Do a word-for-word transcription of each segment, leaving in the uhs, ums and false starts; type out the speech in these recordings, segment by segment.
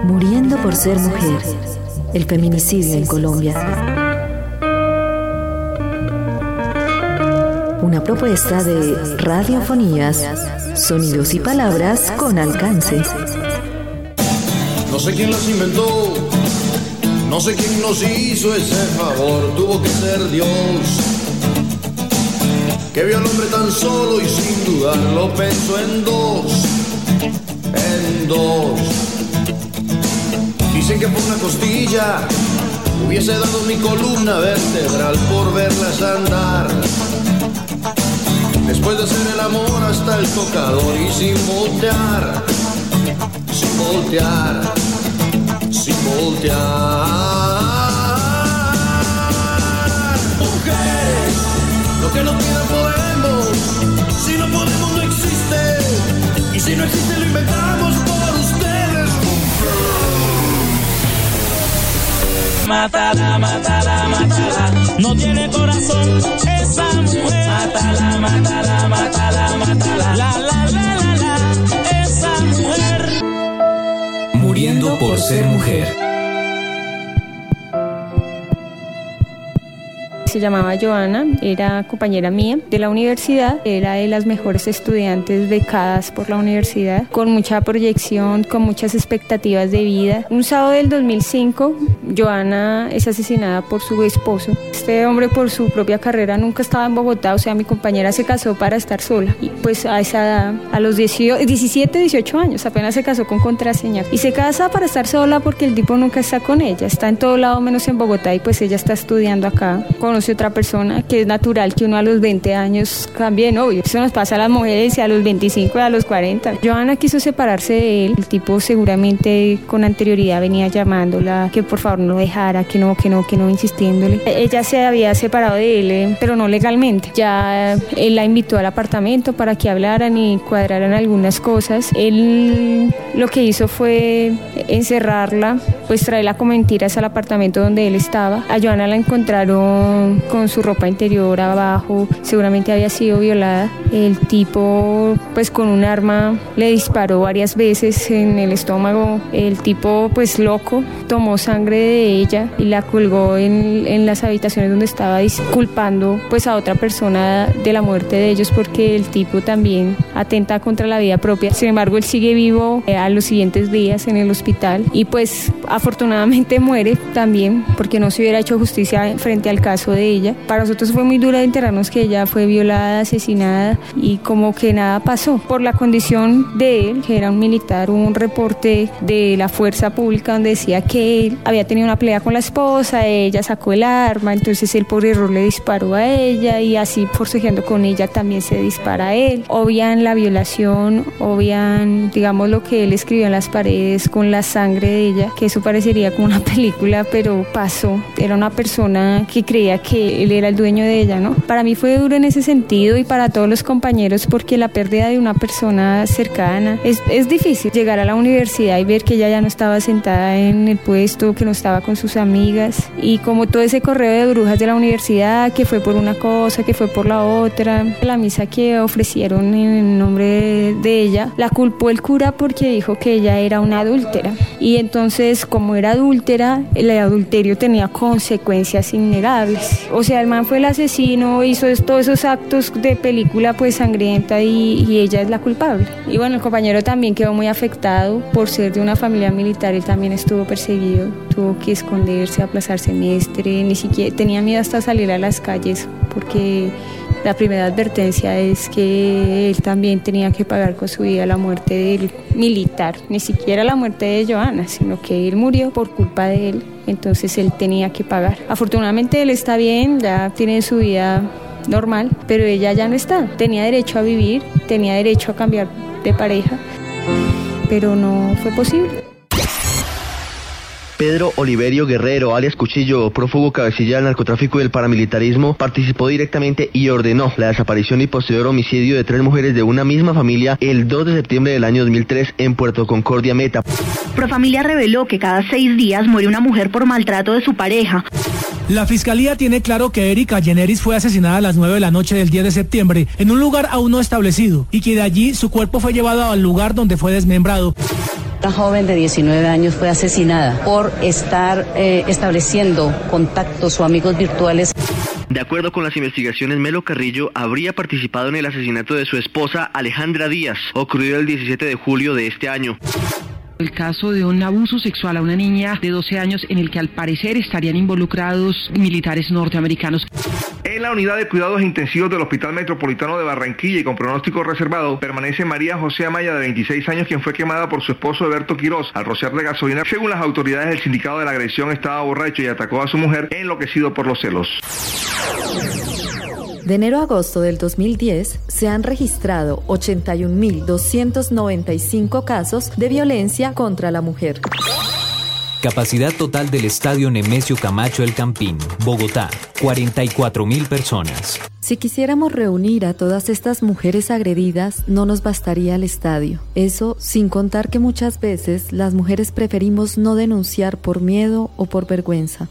Muriendo por ser mujer. El feminicidio en Colombia. Una propuesta de Radiofonías, sonidos y palabras con alcance. No sé quién las inventó, no sé quién nos hizo ese favor, tuvo que ser Dios, que vio al hombre tan solo y sin dudarlo pensó en dos, en dos. Dicen que por una costilla hubiese dado mi columna vertebral por verlas andar. Después de hacer el amor hasta el tocador y sin voltear, sin voltear, sin voltear. Mujeres, lo que no quieran podemos, si no podemos no existe, y si no existe lo inventamos por ustedes. Mátala, mátala, mátala, no tiene corazón esa mujer. Mátala, mátala, mátala, mátala, la, la, la, la, la, esa mujer. Muriendo por ser mujer. Se llamaba Joana, era compañera mía de la universidad, era de las mejores estudiantes becadas por la universidad, con mucha proyección, con muchas expectativas de vida. Un sábado del dos mil cinco, Joana es asesinada por su esposo. Este hombre, por su propia carrera, nunca estaba en Bogotá, o sea, mi compañera se casó para estar sola. Y pues a esa edad, a los diecisiete, dieciocho años, apenas se casó con contraseña. Y se casa para estar sola porque el tipo nunca está con ella, está en todo lado menos en Bogotá, y pues ella está estudiando acá. Conoce otra persona, que es natural que uno a los veinte años cambie de novio. Eso nos pasa a las mujeres y a los veinticinco y a los cuarenta. Joana quiso separarse de él. El tipo seguramente con anterioridad venía llamándola que por favor no dejara, que no, que no, que no, insistiéndole. Ella se había separado de él, eh, pero no legalmente. Ya él la invitó al apartamento para que hablaran y cuadraran algunas cosas. Él lo que hizo fue encerrarla, pues traerla con mentiras al apartamento donde él estaba. A Joana la encontraron con su ropa interior abajo, seguramente había sido violada. El tipo, pues con un arma, le disparó varias veces en el estómago. El tipo, pues loco, tomó sangre de ella y la colgó en, en las habitaciones donde estaba, culpando pues a otra persona de la muerte de ellos, porque el tipo también atenta contra la vida propia. Sin embargo, él sigue vivo eh, a los siguientes días en el hospital y pues afortunadamente muere también, porque no se hubiera hecho justicia frente al caso de ella. Para nosotros fue muy duro enterarnos que ella fue violada, asesinada y como que nada pasó. Por la condición de él, que era un militar, hubo un reporte de la fuerza pública donde decía que él había tenido una pelea con la esposa, ella sacó el arma, entonces él por error le disparó a ella y así forcejeando con ella también se dispara a él. Obvian la violación, obvian, digamos, lo que él escribió en las paredes con la sangre de ella, que eso parecería como una película, pero pasó. Era una persona que creía que él era el dueño de ella, ¿no? Para mí fue duro en ese sentido y para todos los compañeros, porque la pérdida de una persona cercana es, es difícil. Llegar a la universidad y ver que ella ya no estaba sentada en el puesto, que no estaba con sus amigas, y como todo ese correo de brujas de la universidad, que fue por una cosa, que fue por la otra. La misa que ofrecieron en nombre de, de ella, la culpó el cura porque dijo que ella era una adúltera, y entonces como era adúltera, el adulterio tenía consecuencias innegables. O sea, el man fue el asesino, hizo todos esos actos de película pues sangrienta y, y ella es la culpable. Y bueno, el compañero también quedó muy afectado por ser de una familia militar. Él también estuvo perseguido, tuvo que esconderse, aplazar semestre, ni siquiera tenía miedo hasta salir a las calles porque la primera advertencia es que él también tenía que pagar con su vida la muerte del militar, ni siquiera la muerte de Joana, sino que él murió por culpa de él, entonces él tenía que pagar. Afortunadamente él está bien, ya tiene su vida normal, pero ella ya no está. Tenía derecho a vivir, tenía derecho a cambiar de pareja, pero no fue posible. Pedro Oliverio Guerrero, alias Cuchillo, prófugo cabecilla del narcotráfico y del paramilitarismo, participó directamente y ordenó la desaparición y posterior homicidio de tres mujeres de una misma familia el dos de septiembre del año dos mil tres en Puerto Concordia, Meta. Profamilia reveló que cada seis días muere una mujer por maltrato de su pareja. La fiscalía tiene claro que Erika Yeneris fue asesinada a las nueve de la noche del diez de septiembre en un lugar aún no establecido y que de allí su cuerpo fue llevado al lugar donde fue desmembrado. Una joven de diecinueve años fue asesinada por estar eh, estableciendo contactos o amigos virtuales. De acuerdo con las investigaciones, Melo Carrillo habría participado en el asesinato de su esposa Alejandra Díaz, ocurrido el diecisiete de julio de este año. El caso de un abuso sexual a una niña de doce años en el que al parecer estarían involucrados militares norteamericanos. En la unidad de cuidados intensivos del Hospital Metropolitano de Barranquilla y con pronóstico reservado, permanece María José Amaya, de veintiséis años, quien fue quemada por su esposo Alberto Quiroz al rociarle gasolina. Según las autoridades, el sindicado de la agresión estaba borracho y atacó a su mujer, enloquecido por los celos. De enero a agosto del dos mil diez se han registrado ochenta y un mil doscientos noventa y cinco casos de violencia contra la mujer. Capacidad total del Estadio Nemesio Camacho El Campín, Bogotá, cuarenta y cuatro mil personas. Si quisiéramos reunir a todas estas mujeres agredidas, no nos bastaría el estadio. Eso sin contar que muchas veces las mujeres preferimos no denunciar por miedo o por vergüenza.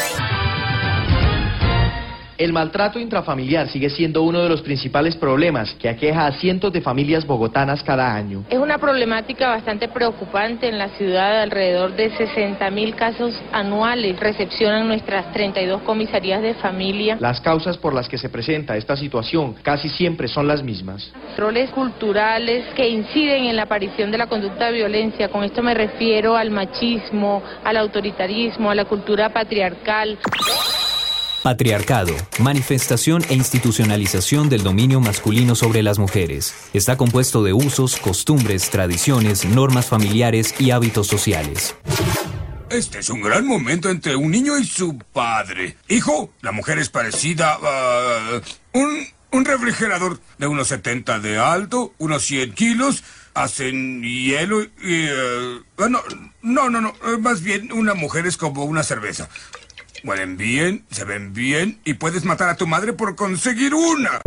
El maltrato intrafamiliar sigue siendo uno de los principales problemas que aqueja a cientos de familias bogotanas cada año. Es una problemática bastante preocupante en la ciudad. Alrededor de sesenta mil casos anuales recepcionan nuestras treinta y dos comisarías de familia. Las causas por las que se presenta esta situación casi siempre son las mismas. Roles culturales que inciden en la aparición de la conducta de violencia. Con esto me refiero al machismo, al autoritarismo, a la cultura patriarcal. Patriarcado, manifestación e institucionalización del dominio masculino sobre las mujeres. Está compuesto de usos, costumbres, tradiciones, normas familiares y hábitos sociales. Este es un gran momento entre un niño y su padre. Hijo, la mujer es parecida a... Uh, un, un refrigerador de unos setenta de alto, unos cien kilos, hacen hielo y... Uh, no, no, no, no, más bien una mujer es como una cerveza. Huelen bien, se ven bien y puedes matar a tu madre por conseguir una.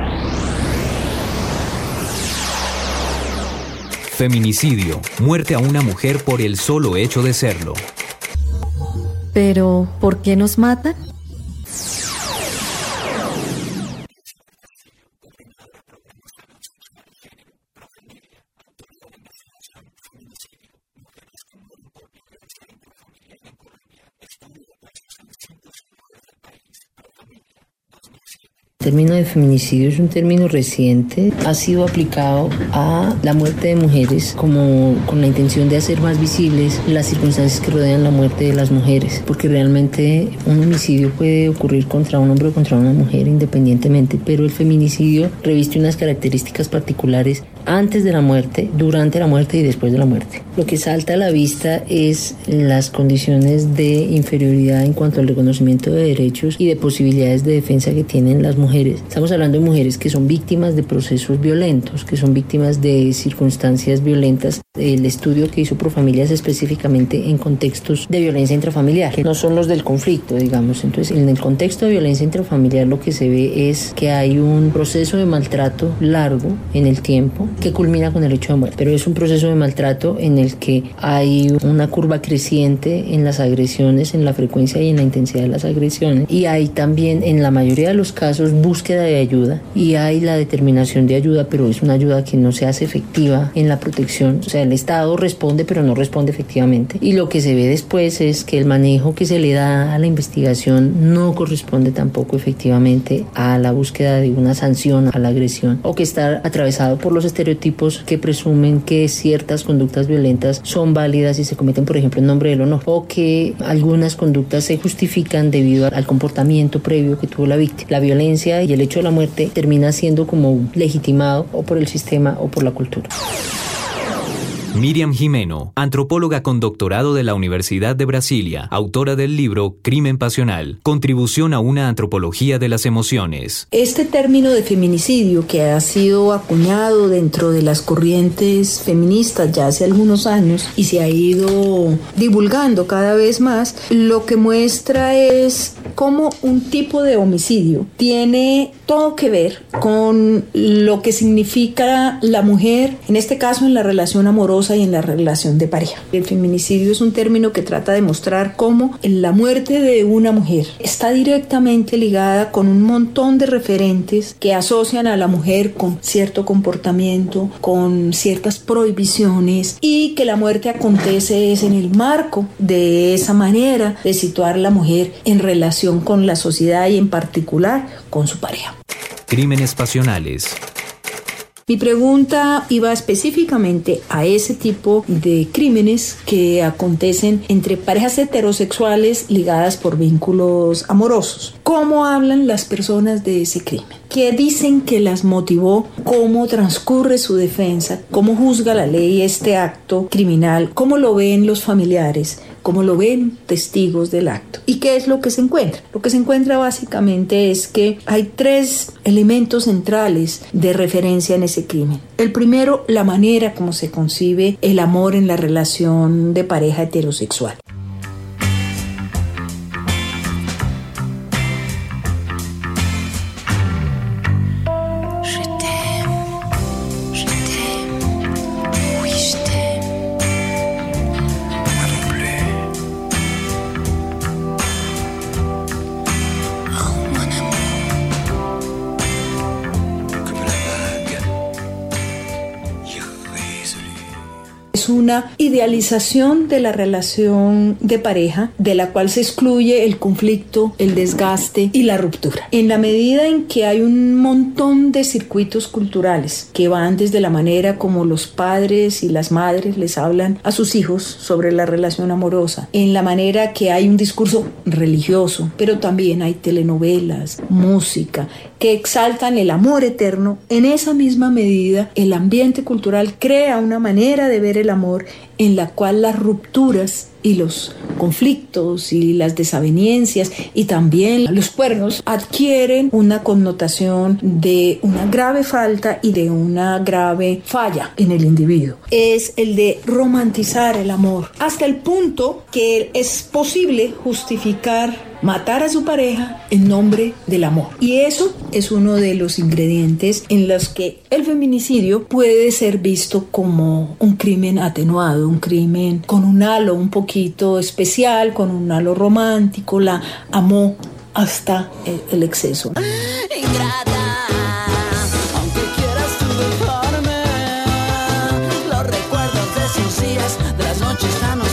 Feminicidio, muerte a una mujer por el solo hecho de serlo. Pero, ¿por qué nos matan? El término de feminicidio es un término reciente, ha sido aplicado a la muerte de mujeres como con la intención de hacer más visibles las circunstancias que rodean la muerte de las mujeres, porque realmente un homicidio puede ocurrir contra un hombre o contra una mujer independientemente, pero el feminicidio reviste unas características particulares antes de la muerte, durante la muerte y después de la muerte. Lo que salta a la vista es las condiciones de inferioridad en cuanto al reconocimiento de derechos y de posibilidades de defensa que tienen las mujeres. Estamos hablando de mujeres que son víctimas de procesos violentos, que son víctimas de circunstancias violentas. El estudio que hizo Profamilia es específicamente en contextos de violencia intrafamiliar, que no son los del conflicto, digamos. Entonces, en el contexto de violencia intrafamiliar lo que se ve es que hay un proceso de maltrato largo en el tiempo que culmina con el hecho de muerte, pero es un proceso de maltrato en el que hay una curva creciente en las agresiones, en la frecuencia y en la intensidad de las agresiones, y hay también en la mayoría de los casos búsqueda de ayuda y hay la determinación de ayuda, pero es una ayuda que no se hace efectiva en la protección. O sea, el Estado responde, pero no responde efectivamente. Y lo que se ve después es que el manejo que se le da a la investigación no corresponde tampoco efectivamente a la búsqueda de una sanción a la agresión, o que está atravesado por los estereotipos que presumen que ciertas conductas violentas son válidas y se cometen, por ejemplo, en nombre del honor, o que algunas conductas se justifican debido al comportamiento previo que tuvo la víctima. La violencia y el hecho de la muerte termina siendo como legitimado o por el sistema o por la cultura. Miriam Jimeno, antropóloga con doctorado de la Universidad de Brasilia, autora del libro Crimen Pasional, contribución a una antropología de las emociones. Este término de feminicidio, que ha sido acuñado dentro de las corrientes feministas ya hace algunos años y se ha ido divulgando cada vez más, lo que muestra es cómo un tipo de homicidio tiene todo que ver con lo que significa la mujer, en este caso en la relación amorosa y en la relación de pareja. El feminicidio es un término que trata de mostrar cómo la muerte de una mujer está directamente ligada con un montón de referentes que asocian a la mujer con cierto comportamiento, con ciertas prohibiciones, y que la muerte acontece es en el marco de esa manera de situar a la mujer en relación con la sociedad y en particular con su pareja. Crímenes pasionales. Mi pregunta iba específicamente a ese tipo de crímenes que acontecen entre parejas heterosexuales ligadas por vínculos amorosos. ¿Cómo hablan las personas de ese crimen? ¿Qué dicen que las motivó? ¿Cómo transcurre su defensa? ¿Cómo juzga la ley este acto criminal? ¿Cómo lo ven los familiares? ¿Cómo lo ven testigos del acto? ¿Y qué es lo que se encuentra? Lo que se encuentra básicamente es que hay tres elementos centrales de referencia en ese crimen. El primero, la manera como se concibe el amor en la relación de pareja heterosexual. Una idealización de la relación de pareja de la cual se excluye el conflicto, el desgaste y la ruptura. En la medida en que hay un montón de circuitos culturales que van desde la manera como los padres y las madres les hablan a sus hijos sobre la relación amorosa, en la manera que hay un discurso religioso, pero también hay telenovelas, música, que exaltan el amor eterno, en esa misma medida el ambiente cultural crea una manera de ver el amor en la cual las rupturas y los conflictos y las desavenencias y también los cuernos adquieren una connotación de una grave falta y de una grave falla en el individuo. Es el de romantizar el amor hasta el punto que es posible justificar matar a su pareja en nombre del amor. Y eso es uno de los ingredientes en los que el feminicidio puede ser visto como un crimen atenuado, un crimen con un halo un poquito especial, con un halo romántico, la amó hasta el, el exceso. Ingrata, aunque quieras tú dejarme, los recuerdos de esos días, de las noches tan